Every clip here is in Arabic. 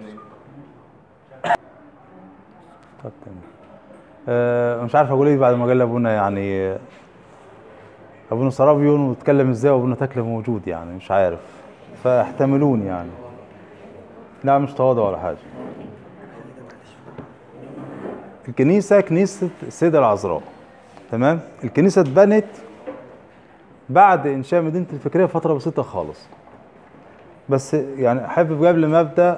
طب تمام. مش عارف اقول ايه بعد ما قال ابونا، يعني ابونا سرابيون واتكلم ازاي وابونا تكلم موجود، يعني مش عارف، فاحتملوني يعني. لا مش تواضع ولا حاجه. الكنيسه كنيسه السيده العذراء، تمام. الكنيسه اتبنت بعد انشاء مدينه الفكريه فتره بسيطه خالص. بس يعني حابب قبل ما ابدا،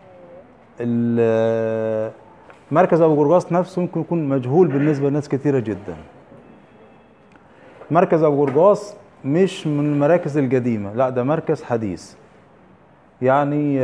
مركز ابو جرجاس نفسه ممكن يكون مجهول بالنسبه لناس كثيره جدا. مركز ابو جرجاس مش من المراكز القديمه، لا ده مركز حديث. يعني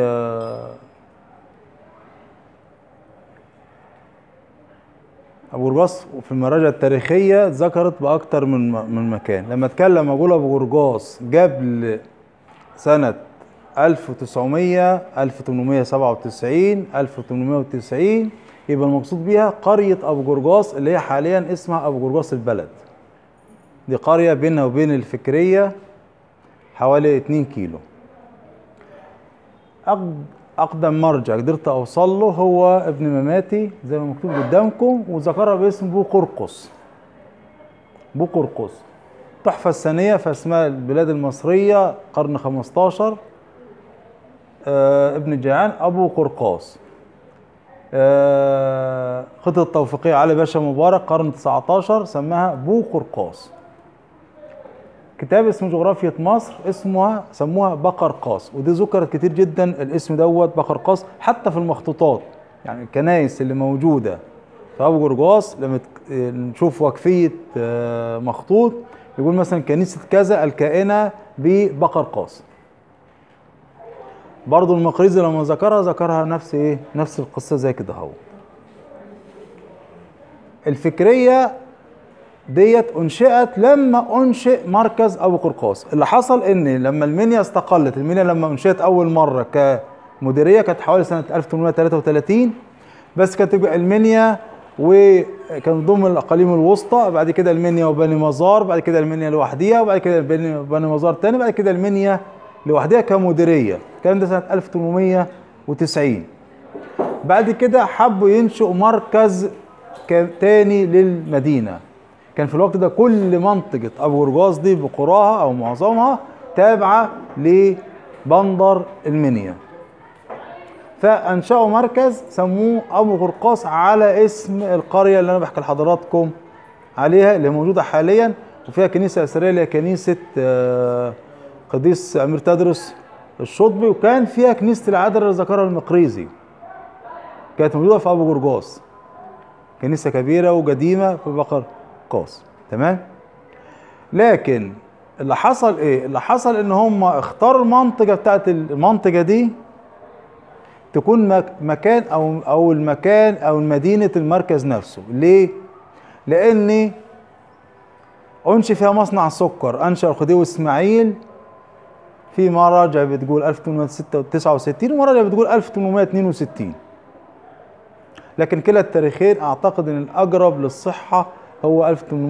ابو جرجاس في المراجع التاريخيه ذكرت باكثر من مكان. لما اتكلم اقول ابو جرجاس قبل سنه 1900 1897 1890، يبقى المقصود بيها قريه ابو جرجاس اللي هي حاليا اسمها ابو جرجاس البلد. دي قريه بينها وبين الفكريه حوالي 2 كيلو. اقدم مرجع قدرت اوصل له هو ابن مماتي زي ما مكتوب قدامكم، وذكرها باسم بو قرقس. بو قرقس تحفة الثانية في اسماء البلاد المصرية قرن 15. ابن الجيعان ابو قرقاس. خطة التوفيقية علي باشا مبارك قرن 19 سماها بو قرقاس. كتاب اسمه جغرافية مصر سموها بقرقاس، ودي ذكرت كتير جدا الاسم دوت بقرقاس حتى في المخطوطات. يعني الكنائس اللي موجودة في أبو جرجاس لما نشوف وكفية مخطوط يقول مثلا كنيسة كذا الكائنة ببقرقاس. برضو المقريزي لما ذكرها نفس القصة زي كده. هو الفكرية ديت انشئت لما انشئ مركز ابو قرقاس. اللي حصل ان لما المنيا استقلت، المنيا لما انشئت اول مره كمديريه كانت حوالي سنه 1833، بس كانت المنيا وكان ضمن الاقاليم الوسطى. بعد كده المنيا وبني مزار، بعد كده المنيا لوحديها، وبعد كده بني مزار تاني، بعد كده المنيا لوحديها كمديريه. الكلام ده سنه 1890. بعد كده حبوا ينشئوا مركز تاني للمدينه. كان في الوقت ده كل منطقة أبو جرجاس دي بقراها أو معظمها تابعة لبندر المنيا، فأنشأوا مركز سموه أبو قرقاس على اسم القرية اللي أنا بحكي لحضراتكم عليها، اللي موجودة حاليا وفيها كنيسة أثرية اللي هي كنيسة قديس أمير تدرس الشطبي، وكان فيها كنيسة العذراء اللي ذكرها المقريزي، كانت موجودة في أبو جرجاس، كنيسة كبيرة وقديمة في بقر قاس. تمام. لكن اللي حصل ايه؟ اللي حصل ان هم اختاروا المنطقه بتاعت المنطقه دي تكون مكان او المكان او مدينه المركز نفسه. ليه؟ لان انشئ فيها مصنع سكر انشأ الخديوي اسماعيل في مراجع بتقول 1869 ومراجع بتقول 1862، لكن كلا التاريخين اعتقد ان الاقرب للصحه هو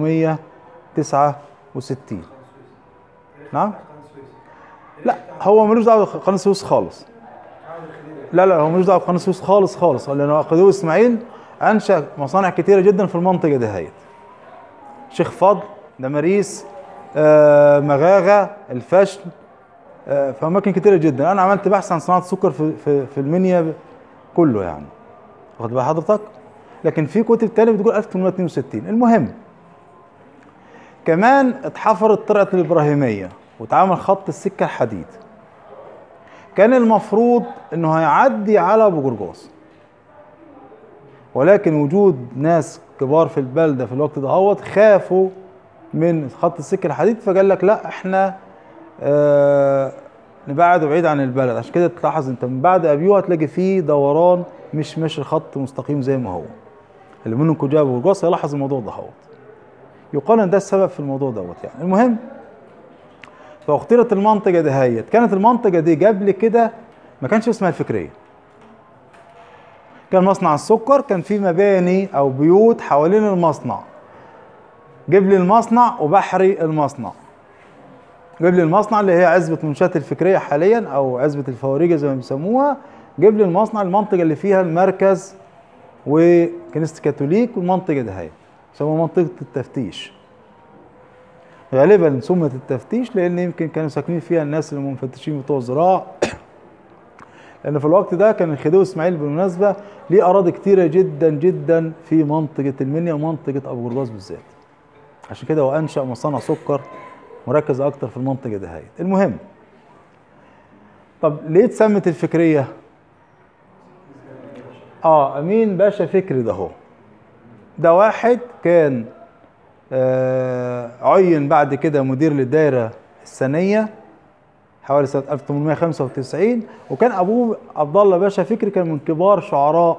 1869. نعم؟ لا هو ملوش دعوه بقناه السويس خالص. لا هو ملوش دعوه بقناه السويس خالص، لان الخديوي اسماعيل انشا مصانع كتيره جدا في المنطقه دهيت. شيخ فضل، دماريس، مغاغه، الفشل، في اماكن كتيره جدا. انا عملت بحث عن صناعه السكر في المنيا كله، يعني واخد بال حضرتك. لكن في كتب تانية بتقول 1862. المهم كمان اتحفرت طرقة الإبراهيمية واتعمل خط السكة الحديد. كان المفروض انه هيعدي على ابو جرجاس، ولكن وجود ناس كبار في البلدة في الوقت ده خافوا من خط السكة الحديد، فقال لك لا احنا نبعد بعيد عن البلد. عشان كده تلاحظ انت من بعد ابيوه هتلاقي فيه دوران، مش ماشي خط مستقيم زي ما هو. اللي منكم جاب ابو جرجاس يلاحظ الموضوع ده. يقال ان ده السبب في الموضوع يعني. المهم فاختيرت المنطقه دهيت. كانت المنطقه دي قبل كده ما كانش اسمها الفكريه، كان مصنع السكر، كان في مباني او بيوت حوالين المصنع، قبل المصنع وبحري المصنع. قبل المصنع اللي هي عزبه منشاه الفكريه حاليا او عزبه الفواريجه زي ما بيسموها، جيب لي المصنع، المنطقه اللي فيها المركز وكنيسه الكاثوليك، والمنطقه دي هي يسموها منطقه التفتيش. غالبا سمت التفتيش لان يمكن كانوا ساكنين فيها الناس اللي مفتشين بتوع الزراعه. لان في الوقت ده كان الخديوي اسماعيل بالمناسبه ليه اراضي كتيره جدا جدا في منطقه المنيا ومنطقه ابو قرطاس بالذات. عشان كده هو انشا مصانع سكر مركز اكتر في المنطقه دي هي. المهم، طب ليه اتسمت الفكريه؟ امين باشا فكري ده هو، ده واحد كان عين بعد كده مدير للدائره الثانيه حوالي سنه 1895، وكان ابوه عبد الله باشا فكري كان من كبار شعراء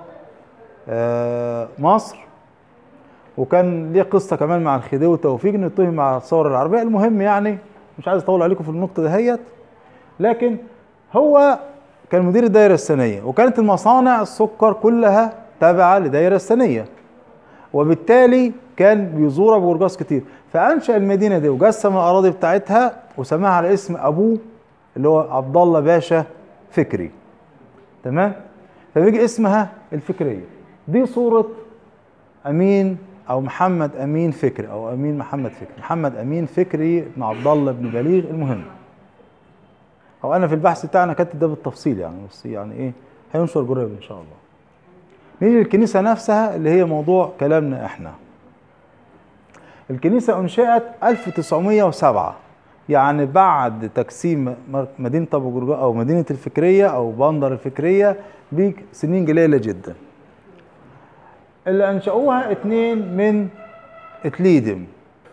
مصر، وكان ليه قصه كمان مع الخديوي توفيق انه اتهم مع الثوره العربيه. المهم يعني مش عايز اطول عليكم في النقطه دهيت، لكن هو كان مدير الدائره الثانيه، وكانت المصانع السكر كلها تابعه للدائره الثانيه، وبالتالي كان بيزور ابو قرطاس كتير، فانشا المدينه دي وقسم الاراضي بتاعتها وسماها على اسم ابوه اللي هو عبد الله باشا فكري. تمام؟ فبيجي اسمها الفكريه. دي صوره امين او محمد امين فكري او امين محمد فكري، محمد امين فكري بن عبد الله بن بليغ. المهم، او انا في البحث بتاعنا كاتب ده بالتفصيل يعني، بس يعني ايه هينشر قريب ان شاء الله. نيجي للكنيسه نفسها اللي هي موضوع كلامنا احنا. الكنيسه انشئت 1907، يعني بعد تقسيم مدينه ابو قرطاس او مدينه الفكريه او بندر الفكريه بسنين قليله جدا. اللي انشأوها 2 من اتليدم.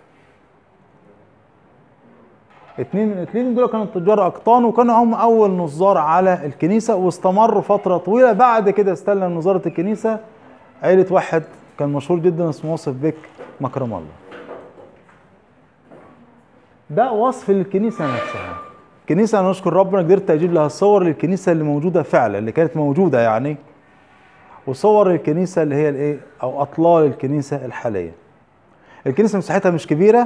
2 من اتليدم دول كانوا تجار اقطان، وكانوا هم اول نظار على الكنيسه، واستمروا فتره طويله. بعد كده استلم نظاره الكنيسه عيله واحد كان مشهور جدا اسمه يوسف بيك مكرم الله. ده وصف للكنيسه نفسها. الكنيسه انا نشكر ربنا قدرت اجيب لها الصور للكنيسه اللي موجوده فعلا، اللي كانت موجوده يعني، وصور الكنيسه اللي هي الايه او اطلال الكنيسه الحاليه. الكنيسه مساحتها مش كبيره،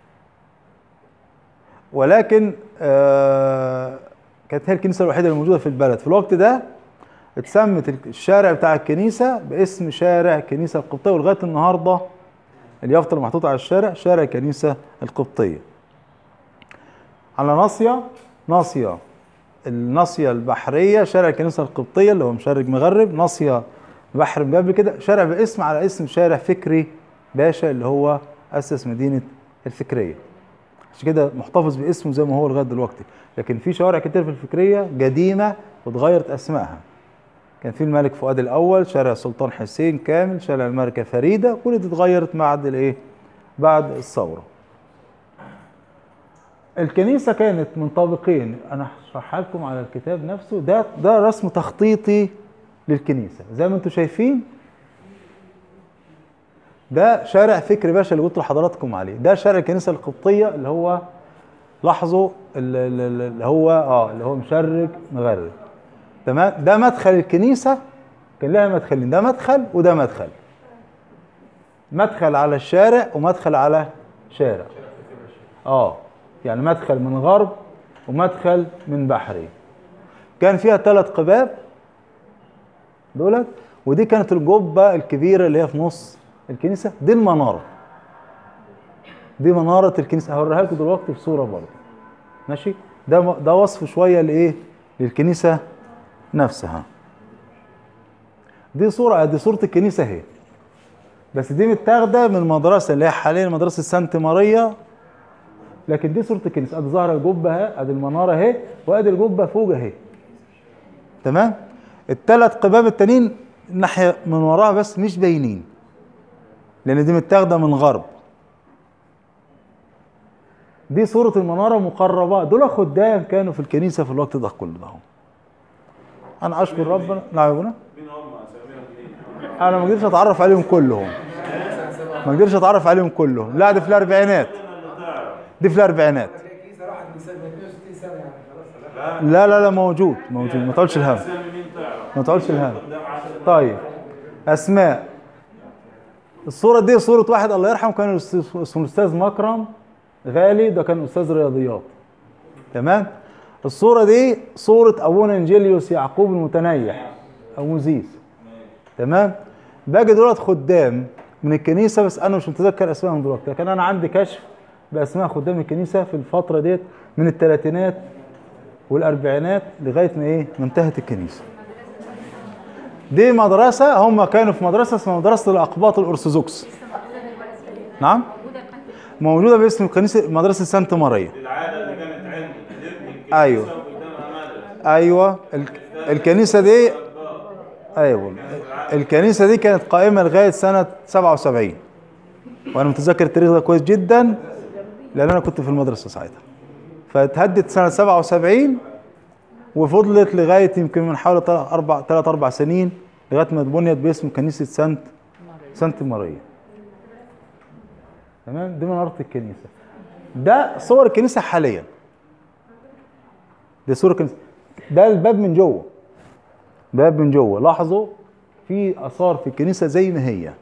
ولكن كانت هي الكنيسه الوحيده اللي موجوده في البلد في الوقت ده. اتسمت الشارع بتاع الكنيسه باسم شارع كنيسه القبطيه، ولغايه النهارده اليافطه اللي محطوطه على الشارع شارع كنيسه القبطيه. على ناصيه الناصيه البحريه شارع الكنيسه القبطيه اللي هو مشرق مغرب، ناصيه بحر من قبل كده شارع باسم على اسم شارع فكري باشا اللي هو اسس مدينه الفكريه. عشان كده محتفظ باسمه زي ما هو لغايه دلوقتي. لكن في شوارع كتير في الفكريه قديمه واتغيرت اسمائها. كان في الملك فؤاد الاول، شارع السلطان حسين كامل، شارع الملكه فريده، كل دي اتغيرت بعد الثوره. الكنيسه كانت من طابقين، انا هشرحها لكم على الكتاب نفسه. ده رسم تخطيطي للكنيسه زي ما انتم شايفين. ده شارع فكري باشا اللي قلت لحضراتكم عليه، ده شارع الكنيسه القبطيه اللي هو لاحظوا اللي هو مشرق مغرب. تمام؟ ده مدخل الكنيسه، كان لها مدخلين، ده مدخل وده مدخل. مدخل على الشارع ومدخل على شارع. يعني مدخل من غرب ومدخل من بحري. كان فيها 3 قباب دولت، ودي كانت الجبه الكبيره اللي هي في نص الكنيسه. دي المناره، دي مناره الكنيسه، هوريها لكم دلوقتي في صوره برضه. ماشي؟ ده وصف شويه للكنيسه نفسها. دي صوره الكنيسه اهي، بس دي متاخده من مدرسه اللي هي حاليا مدرسه سانت ماريا، لكن دي صوره الكنيسه. ادي ظاهره الجبه اهي، ادي المناره اهي، وادي الجبه فوق اهي. تمام؟ ال3 قباب التانيين الناحيه من وراها بس مش باينين، لان دي متاخده من غرب. دي صوره المناره مقربه، دول خدام كانوا في الكنيسه في الوقت ده كله ده. انا اشكر ربنا. نعم يا ابونا. انا ما قدرتش اتعرف عليهم كلهم، لا دي في الاربعينات، لا موجود، ما تقولش الهم. طيب، اسماء الصوره دي صوره واحد الله يرحمه، كان اسمه الاستاذ مكرم غالي، ده كان استاذ رياضيات. تمام؟ الصورة دي صورة أبونا إنجيليوس يعقوب المتنيح أو موزيس. تمام. باقي دولت خدام من الكنيسة، بس أنا مش متذكر أسمائهم دلوقتي، لكن أنا عندي كشف بأسماء خدام الكنيسة في الفترة ديت من الثلاثينات والأربعينات لغاية ما انتهت الكنيسة. دي مدرسة، هم كانوا في مدرسة اسمها مدرسة الأقباط الأرثوذكس. نعم، موجودة باسم الكنيسة مدرسة سانتا ماريا. العادة اللي كانت عند أيوه أيوه الكنيسة دي، أيوه الكنيسة دي كانت قائمة لغاية سنة 77، وأنا متذكر التاريخ ده كويس جدا لأن أنا كنت في المدرسة ساعتها. فاتهدت سنة 77 وفضلت لغاية يمكن من حوالي 3-4 سنين لغاية ما اتبنيت باسم كنيسة سانت ماريا. تمام. دي منارة الكنيسة. ده صور الكنيسة حاليا. دي صور الكنيسة. ده الباب من جوه. باب من جوه. لاحظوا في آثار في الكنيسة زي ما هي.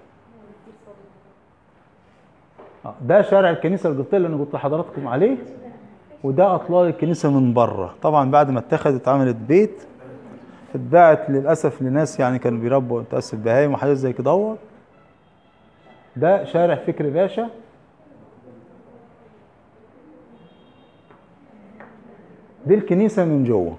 ده شارع الكنيسة القبطية اللي أنا قلت لحضراتكم عليه، وده أطلال الكنيسة من بره. طبعا بعد ما اتخذت عملت بيت، اتباعت للأسف لناس يعني كانوا بيربوا تأسف بهايم وحاجات زي كده. ده شارع فكري باشا. دي الكنيسة من جوه.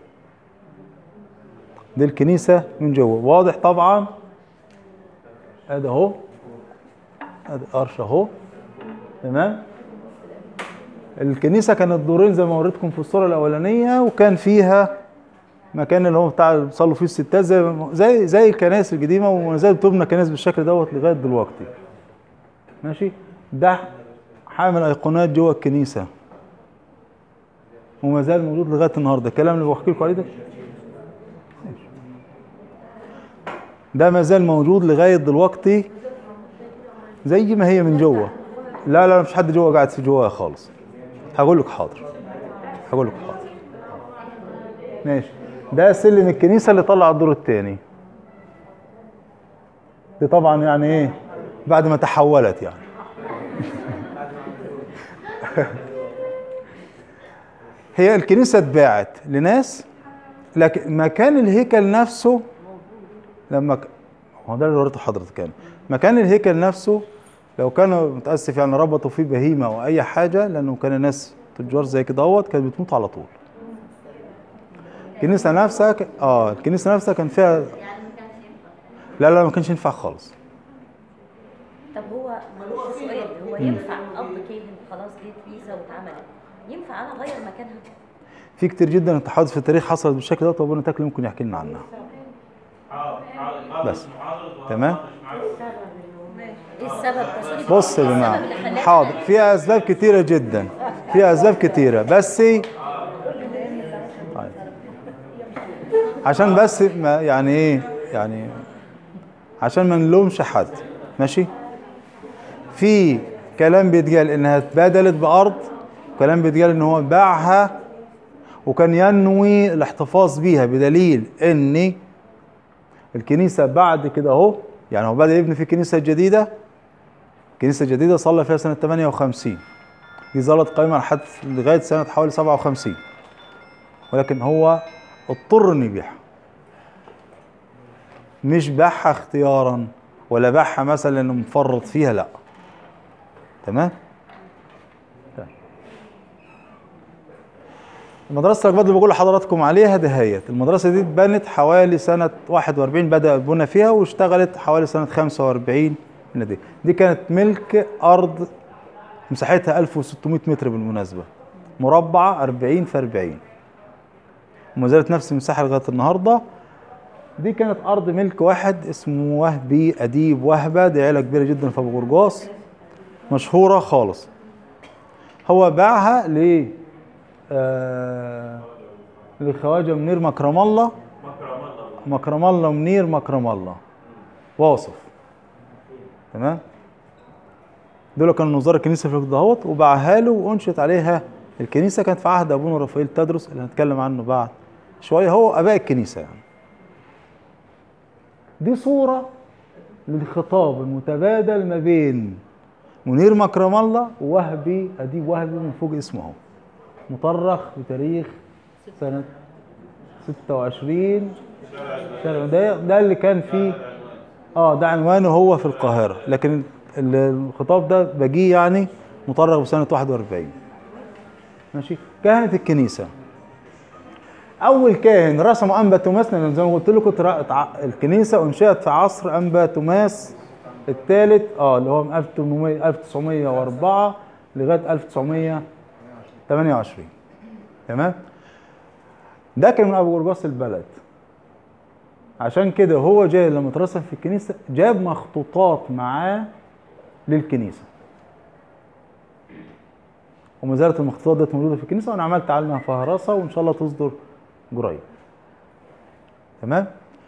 دي الكنيسة من جوه. واضح طبعا. ادي اهو، ادي قرش اهو. تمام. الكنيسة كانت دورين زي ما وريتكم في الصورة الأولانية، وكان فيها مكان اللي هو بتاع بيصلوا فيه الستات زي الكنائس القديمة، وما زالت بتبنى كنائس بالشكل دوت لغاية دلوقتي. ماشي. ده حامل أيقونات جوه الكنيسة وما زال موجود لغاية النهارده. الكلام اللي بحكي لكم عليه ده ما زال موجود لغاية دلوقتي زي ما هي من جوه. لا مفيش حد جوه قاعد في جواها خالص. هقول لك حاضر. ماشي. ده سلم الكنيسة اللي طلع الدور الثاني. دي طبعا يعني ايه بعد ما تحولت يعني. هي الكنيسة اتباعت لناس، لكن مكان الهيكل نفسه هو ده اللي وريته حضرتك. كان مكان الهيكل نفسه لو كانوا متأسف يعني ربطوا فيه بهيمة او اي حاجة، لانه كان الناس تجار زي كده كانت بتموت على طول. الكنيسة نفسها كان فيها لا ما كانش ينفع خالص. طب هو سؤال، هو ينفع اب كاهن خلاص جه فيزا واتعملت، ينفع انا اغير مكانها؟ في كتير جدا تحدث في التاريخ حصلت بالشكل ده، وابونا تاكل ممكن يحكي لنا عنها. بس تمام. ايه السبب؟ بص يا جماعه، حاضر. فيها اسباب كتيره جدا، فيها اسباب كتيره، بس طيب. عشان بس ما يعني ايه يعني عشان ما نلومش حد. ماشي. في كلام بيتقال انها اتبادلت بارض، وكلام بيتقال ان هو باعها وكان ينوي الاحتفاظ بيها، بدليل ان الكنيسه بعد كده يعني هو بدأ يبني في كنيسه جديده. كنيسه جديده صلى فيها سنه 58. دي ظلت قائمه لحد لغايه سنه حوالي 57، ولكن هو اضطر انه يبيعها. مش باعها اختيارا ولا باعها مثلا لانه مفرط فيها، لا. تمام. المدرسة اللي بقول لحضراتكم عليها دهيت. المدرسة دي اتبنت حوالي سنة 41 بدأ البناء فيها، واشتغلت حوالي سنة 45 من دي كانت ملك أرض مساحتها 1600 متر بالمناسبة، مربعة 40 في 40، وما زالت نفس المساحة لغاية النهاردة. دي كانت أرض ملك واحد اسمه وهبي أديب وهبة. دي عيلة كبيرة جدا في أبو قرقاص، مشهورة خالص. هو باعها للخواجة منير مكرم الله منير مكرم الله واصف. تمام. دول كانوا نظار الكنيسة في الوقت وباعها له وانشئت عليها الكنيسة. كانت في عهد ابونا رافائيل تدرس اللي هنتكلم عنه بعد شوية، هو اباء الكنيسة يعني. دي صورة للخطاب المتبادل ما بين منير مكرم الله ووهبي أديب وهبي من فوق اسمه، مطرخ بتاريخ سنة 26 شارع ده اللي كان فيه ده عنوانه هو في القاهرة، لكن الخطاب ده بجيه يعني مطرق بسنة 41. ماشي. كهنة الكنيسة، أول كاهن رسمه أنبا توماس، لأن زي ما قلت لكم الكنيسة أنشئت في عصر أنبا توماس الثالث، اللي هو من 1904 لغاية 1928. تمام. ده كان من أبو جرجاس البلد. عشان كده هو جاي لما اترسم في الكنيسة جاب مخطوطات معاه للكنيسة، وما زالت المخطوطات دي موجودة في الكنيسة، وأنا عملت عنها فهرسة وإن شاء الله تصدر قريب. تمام.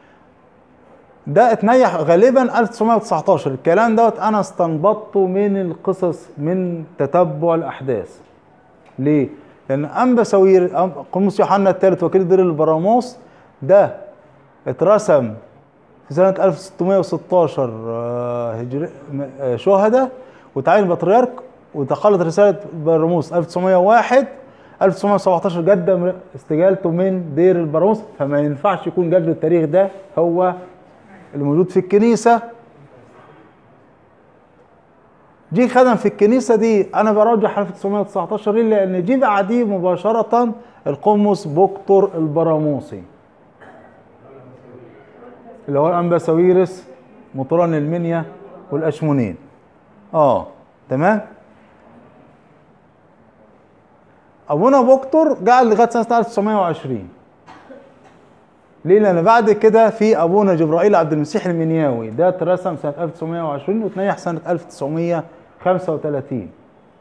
ده اتنيح غالبا 1919. الكلام دوت أنا استنبطته من القصص، من تتبع الأحداث. ليه؟ لأن أنبا ساوير قمص يوحنا الثالث وكيل دير البراموس ده اترسم في سنة 1616 هجري شهداء، وتعين بطريرك، وتخلت رسالة براموس 1901. 1917 قدم استجالته من دير البراموس، فما ينفعش يكون جاب له التاريخ ده هو اللي موجود في الكنيسة. جه خدم في الكنيسة دي، أنا برجح 1919 ليه؟ لأن جه بعديه مباشرة القمص بكتور البراموسي، اللي هو الأنبا ساويرس مطران المنيا والأشمونين. تمام. أبونا بكتور قعد لغاية سنة 1920. ليه؟ لأن بعد كده في أبونا جبرائيل عبد المسيح المنياوي، ده اترسم سنة 1920 وتنيح سنة 1935.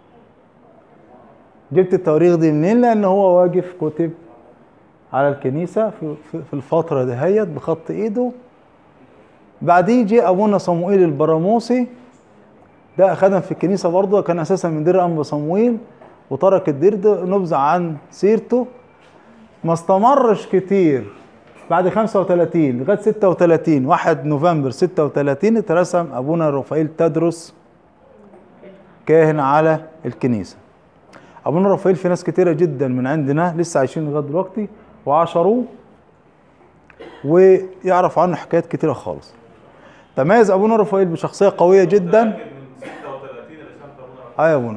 جبت التواريخ دي منين؟ لأن هو واقف كتب على الكنيسة في الفترة دهيت بخط إيده. بعديه جه أبونا صموئيل البراموسي، ده خدم في الكنيسة برضه، كان أساسا من دير أنبا صموئيل وترك الدير ده، نبذ عن سيرته. ما استمرش كتير، بعد 35 لغاية 36 1 نوفمبر 36 اترسم أبونا رافائيل تدرس كاهن على الكنيسة. أبونا رافائيل في ناس كتيرة جدا من عندنا لسه عايشين لغاية دلوقتي وعاشروه ويعرف عنه حكايات كتيرة خالص. تميز أبونا رافائيل بشخصية قوية جدا. يا أبونا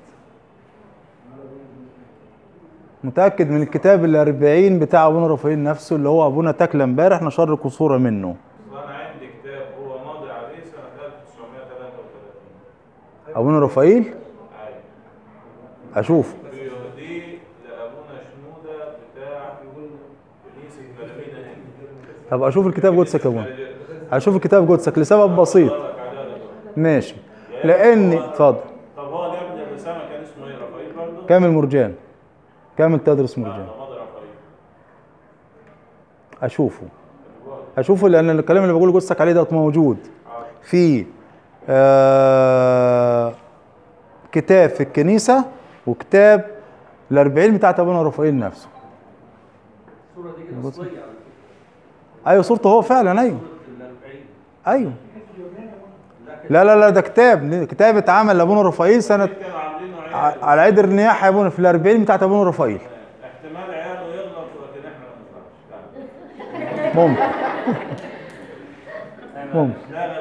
متأكد من الكتاب ال40 بتاع أبونا رافائيل نفسه، اللي هو أبونا تكلم امبارح نشر لكم صورة منه. أنا عندي كتاب هو ماضي عليه سنة 1933. أبونا رافائيل؟ أشوف. دي لأبونا شنودة بتاع كنيسة ملامينا هنا. طب أشوف الكتاب قدسك يا أبونا. أشوف الكتاب قدسك لسبب بسيط. ماشي. لأني اتفضل. طب هو جاب لي الرسالة كان اسمه إيه؟ رافائيل برضه؟ كامل مرجان. كامل تدرس مرجان. أشوفه لأن الكلام اللي بقوله قدسك عليه ده موجود في كتاب في الكنيسة، وكتاب ال40 بتاعت أبونا رافائيل نفسه. الصورة دي كانت أصلية على فكرة. أيوه صورته هو فعلا. أيوه أيوه. لا ده كتاب اتعمل لأبونا رافائيل سنة على عيد النياحة يا أبونا في ال40 بتاعت أبونا رافائيل. احتمال عياله يغلط لكن احنا ما ممكن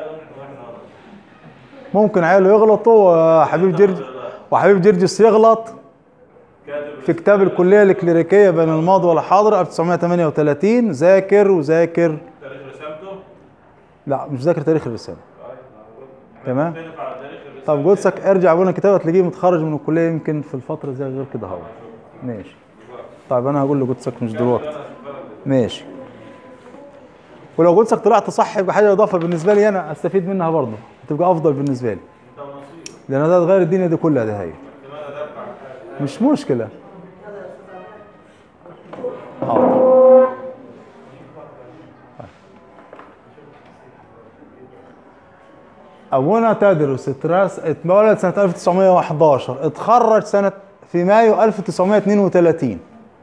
ممكن عياله يغلطوا وحبيب جرجس يغلط في كتاب الكلية الكليريكية بين الماضي والحاضر 1938. ذاكر تاريخ رسالته؟ لا مش ذاكر تاريخ الرسالة. تمام. طب قدسك ارجع ابونا كتاب هتلاقيه متخرج من الكلية يمكن في الفترة زي غير كده اهو. ماشي. طيب انا هقول لقدسك مش دلوقتي. ماشي. ولو قدسك طلعت صح يبقى حاجة اضافة بالنسبة لي انا استفيد منها برضه، هتبقى افضل بالنسبة لي. لان ده هتغير الدنيا دي كلها. ده هي مش مشكلة. أبونا تدرس اتولد سنة 1911، اتخرج في مايو 1932،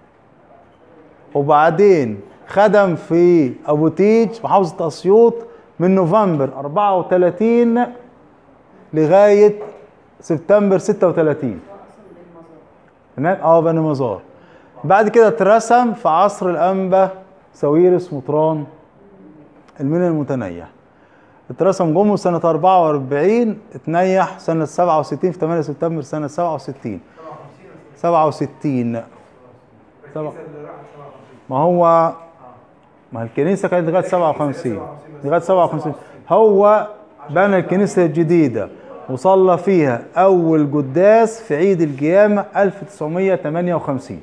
وبعدين خدم في أبو تيج محافظة أسيوط من نوفمبر 34 لغاية سبتمبر 36. تمام. بني مزار. بعد كده اترسم في عصر الأنبا ساويرس مطران المنيا المتنيح. اترسم جمه سنة 44، اتنيح سنة 67 في 8 سبتمبر سنة 67. 67 ما الكنيسة كانت لغاية 57 لغاية 57. هو بنى الكنيسة الجديدة وصلى فيها أول قداس في عيد القيامة 1958.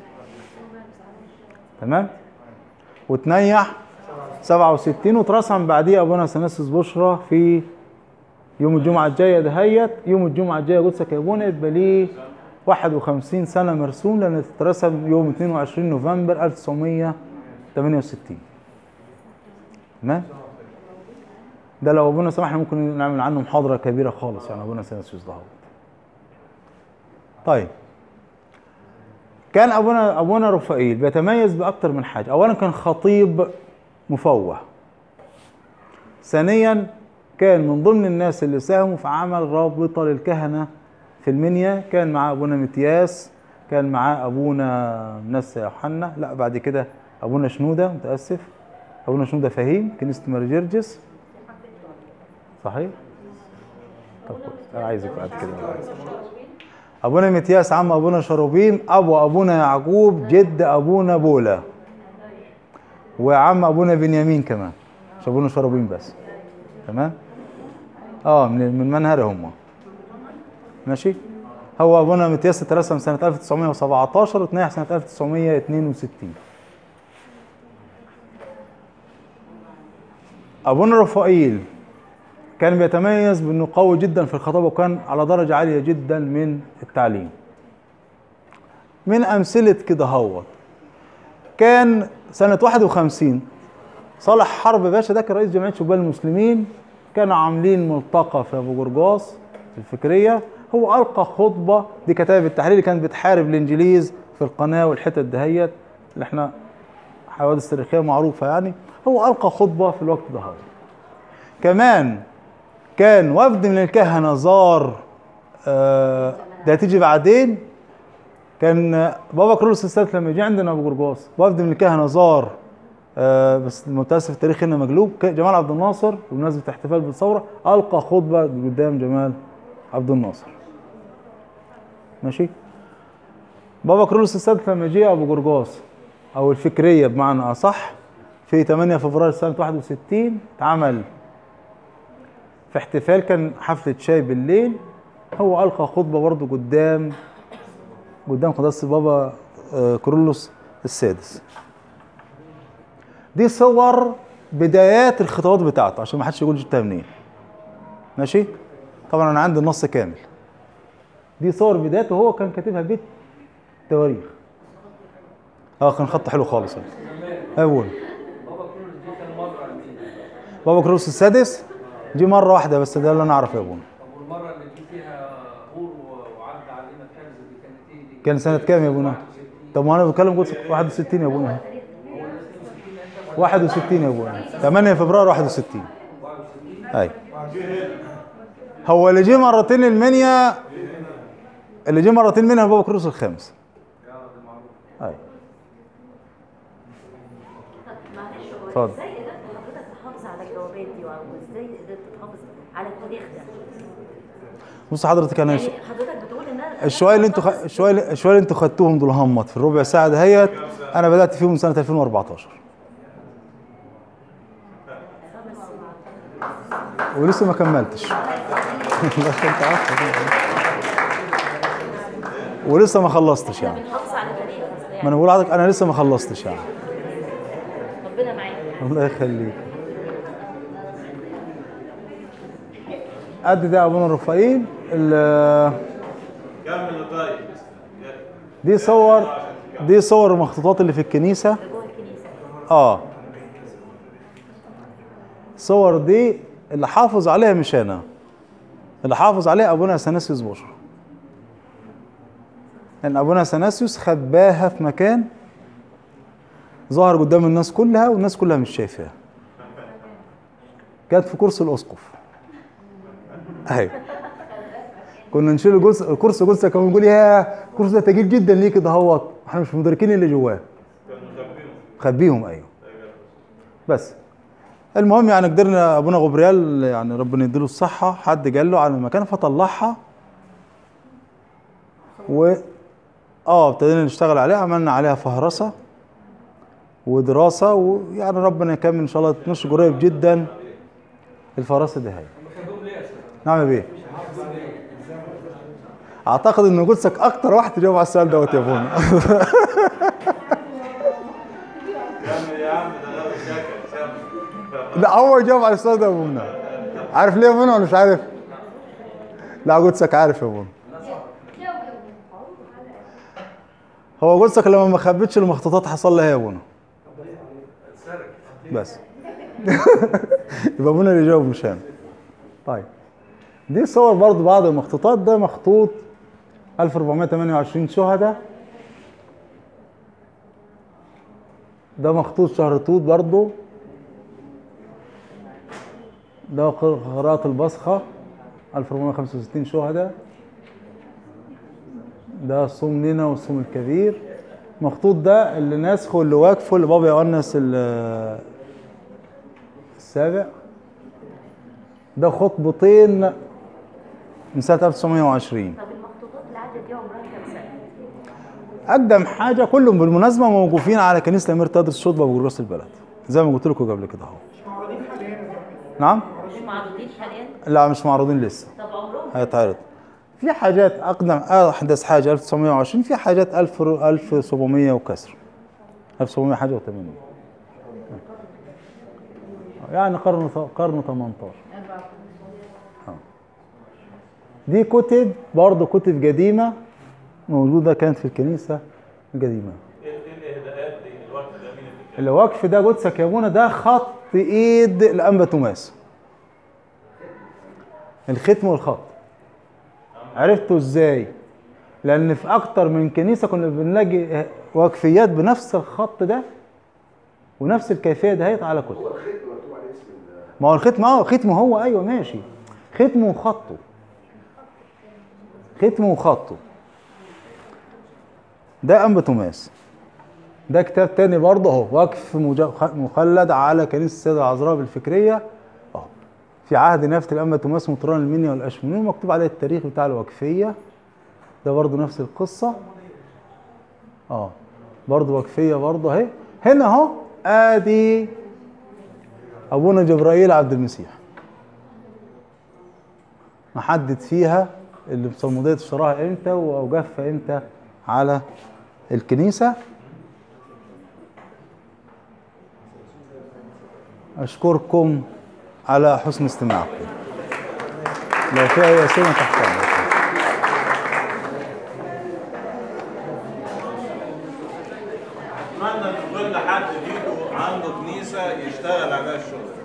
تمام؟ وتنيح 67 واترسم بعديه أبونا اثناسيوس بشرى في يوم الجمعة الجاية دهيت. يوم الجمعة الجاية قدسك يا ابونا يبقى ليه 51 سنة مرسوم، لأن اترسم يوم 22 نوفمبر 1968. تمام؟ ده لو ابونا سمحنا ممكن نعمل عنه محاضرة كبيرة خالص، يعني ابونا اثناسيوس ده. طيب، كان ابونا رفائيل بيتميز باكتر من حاجة. اولا كان خطيب مفوه. ثانيا كان من ضمن الناس اللي ساهموا في عمل رابطة للكهنة في المنيا. كان معاه ابونا متياس، كان معاه ابونا منسى يوحنا، لا بعد كده ابونا شنودة، متأسف، ابونا شنودة فهيم كنيسة مارجرجس. صحيح؟ طب انا عايزك بعد كده. ابونا متياس عم ابونا شروبيم، ابو ابونا يعقوب، جد ابونا بولا، وعم ابونا بنيامين كمان، مش ابونا شروبيم بس. تمام؟ من منهر هم. ماشي؟ هو ابونا متياس اترسم سنة 1917 واتنيح سنة 1962. ابونا رفائيل كان بيتميز بانه قوي جدا في الخطابه، وكان على درجه عاليه جدا من التعليم. من امثله كده هو كان سنه 51 صالح حرب باشا، ده كان رئيس جمعيه شباب المسلمين، كانوا عاملين ملتقى في ابو جرجاس في الفكريه. هو القى خطبه، دي كتائب التحرير اللي كانت بتحارب الانجليز في القناه والحتت دهيت اللي احنا حوادث تاريخيه معروفه يعني. هو القى خطبه في الوقت ده. كمان كان وفد من الكهنة زار، ده هتيجي بعدين. كان بابا كرولوس السادس لما يجي عندنا ابو جرجاس، وفد من الكهنة زار، بس متأسف التاريخ هنا مقلوب، جمال عبد الناصر بمناسبة احتفال بالثورة ألقى خطبة قدام جمال عبد الناصر. ماشي؟ بابا كرولوس السادس لما جه ابو جرجاس او الفكرية بمعنى اصح في 8 فبراير سنة 61 اتعمل في احتفال، كان حفلة شاي بالليل. هو ألقى خطبة برضه قدام قداسة بابا كرولوس السادس. دي صور بدايات الخطابات بتاعته عشان ما حدش يقول جبتها منين. ماشي؟ طبعا أنا عندي النص كامل. دي صور بدايته، هو كان كاتبها بالتواريخ. كان خط حلو خالص. أول بابا كرولوس السادس دي مرة واحدة بس، ده اللي أنا أعرفه يا أبونا. طب والمرة اللي جه فيها هور وعدى علينا الكنز دي كانت إيه دي؟ كان سنة كام يا أبونا؟ طب ما أنا بتكلم قلت 61 يا أبونا. 61 يا أبونا، 8 فبراير 61. أي هو اللي جه مرتين المنيا، اللي جه مرتين منها بابا كرولوس الخامس. أي اتفضل. ازاي قدرت حضرتك تحافظ على الجوابات دي، وازاي قدرت تحافظ على التاريخ ده؟ بص حضرتك، انا يعني حضرتك بتقول ان الشويه اللي انتوا خدتوهم دول همت في الربع ساعه دهيت، انا بدات فيهم سنه 2014 ولسه ما كملتش. ولسه ما خلصتش يعني. بنحافظ على تاريخ ما انا بقول لحضرتك انا لسه ما خلصتش يعني. ربنا معاك. الله يخليك. قد ده ابونا رفائيل. كمل طيب. دي صور المخطوطات اللي في الكنيسه. جوه الكنيسه. الصور دي اللي حافظ عليها مش انا، اللي حافظ عليها ابونا اثناسيوس بشرى. لان ابونا اثناسيوس خباها في مكان ظهر قدام الناس كلها والناس كلها مش شايفاها. كانت في كرسي الاسقف. ايوه كنا نشيل الكرسي جلسه، كان بنقول يا الكرسي ده تقيل جدا ليه كده اهوت. احنا مش مدركين اللي جواه، كانوا مخبيهم. خبيهم. ايوه بس المهم يعني قدرنا ابونا غبريال يعني ربنا يديله الصحه، حد قال له على المكان فطلعها ابتدينا نشتغل عليها، عملنا عليها فهرسه ودراسه، ويعني ربنا يكمل ان شاء الله تنشر قريب جدا الفراسه دي. هي نعم يا بيه. اعتقد ان قدسك اكتر واحد تجاوب على السؤال دوت يا ابونا. يا عم ده غير شكل. لا هو يجاوب على السؤال ده يا ابونا. عارف ليه يا ابونا ولا مش عارف؟ لا قدسك عارف يا ابونا. هو قدسك لما ما خبتش المخطوطات حصل لها يا ابونا. بس يبقى ابونا اللي يجاوب مش انا. طيب دي صور برضو بعض المخطوطات. ده مخطوط 1428 شهداء. ده مخطوط شهر توت برضو. ده قراءة البصخة 1465 شهداء. ده صوم نينا والصوم الكبير. مخطوط ده اللي ناسخه اللي واقفه اللي بابا يؤنس السابع. ده خطبتين من سنة 1920. طب المخطوطات اللي عدت دي عمرها كام سنه؟ أقدم حاجة كلهم بالمناسبة موقوفين على كنيسة الأمير تدرس الشطبة بجراس البلد زي ما قلت لكم قبل كده أهو. نعم؟ مش معروضين حاليا؟ لا مش معروضين لسه. طب عمرهم؟ هيتعرض. في حاجات أقدم أحدث حاجة 1920، في حاجات 1700 وكسر. 1700 حاجة و80. يعني قرن 18. دي كتب برضه كتب قديمة موجودة كانت في الكنيسة القديمة. ايه الاهداءات دي؟ الوقت ده مين اللي كان؟ الوقف ده قدسك يا ابونا ده خط ايد الانبا توماس. الختم والخط. عرفته ازاي؟ لان في اكتر من كنيسة كنا بنلاقي وقفيات بنفس الخط ده ونفس الكيفية دهيت على كتب. ما هو الختم ختمه هو ايوه ماشي. ختمه وخطه. ختمه وخطه. ده انبا توماس. ده كتاب تاني برضه اهو وقف مخلد على كنيسة السيدة العذراء بالفكرية اهو في عهد نيافة الأنبا توماس مطران المنيا والأشمونين، مكتوب عليه التاريخ بتاع الوقفية. ده برضه نفس القصة برضه وقفية برضه اهي. هنا اهو ادي ابونا جبرائيل عبد المسيح محدد فيها اللي بصمودية اشتراها امتى واوقافها امتى على الكنيسة. أشكركم على حسن استماعكم. لو في أي أسئلة تحت أمركم. أتمنى إن كل حد فيكم عنده كنيسة يشتغل عليها الشغل.